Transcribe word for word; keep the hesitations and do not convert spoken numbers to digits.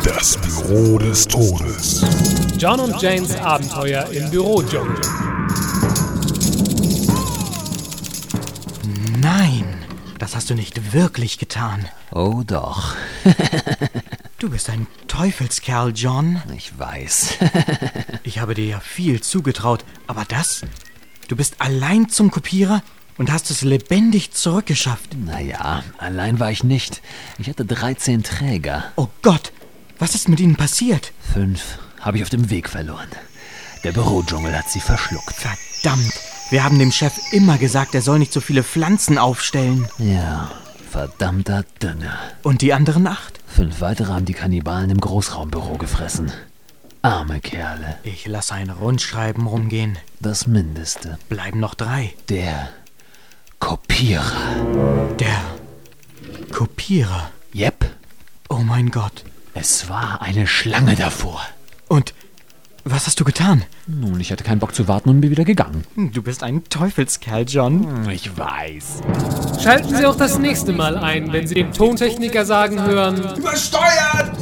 Das Büro des Todes. John und Janes Abenteuer im Bürodschungel. Nein, das hast du nicht wirklich getan. Oh doch. Du bist ein Teufelskerl, John. Ich weiß. Ich habe dir ja viel zugetraut, aber das? Du bist allein zum Kopierer und hast es lebendig zurückgeschafft. Naja, allein war ich nicht. Ich hatte dreizehn Träger. Oh Gott, was ist mit ihnen passiert? Fünf habe ich auf dem Weg verloren. Der Bürodschungel hat sie verschluckt. Verdammt, wir haben dem Chef immer gesagt, er soll nicht so viele Pflanzen aufstellen. Ja, verdammter Dünger. Und die anderen acht? Fünf weitere haben die Kannibalen im Großraumbüro gefressen. Arme Kerle. Ich lasse ein Rundschreiben rumgehen. Das Mindeste. Bleiben noch drei. Der Kopierer. Der Kopierer? Jep. Oh mein Gott. Es war eine Schlange davor. Und was hast du getan? Nun, ich hatte keinen Bock zu warten und bin wieder gegangen. Du bist ein Teufelskerl, John. Ich weiß. Schalten Sie auch das nächste Mal ein, wenn Sie den Tontechniker sagen hören: Übersteuert!